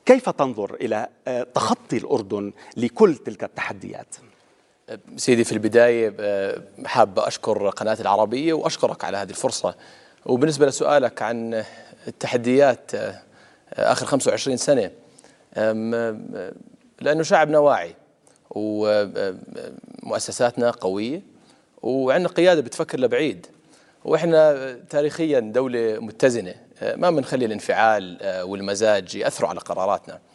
كيف تنظر إلى تخطي الأردن لكل تلك التحديات؟ سيدي، في البداية حاب أشكر قناة العربية وأشكرك على هذه الفرصة. وبالنسبة لسؤالك عن التحديات آخر 25 سنة، لأنه شعبنا واعي ومؤسساتنا قوية وعندنا قيادة بتفكر لبعيد، وإحنا تاريخيا دولة متزنة، ما بنخلي الانفعال والمزاج يأثروا على قراراتنا.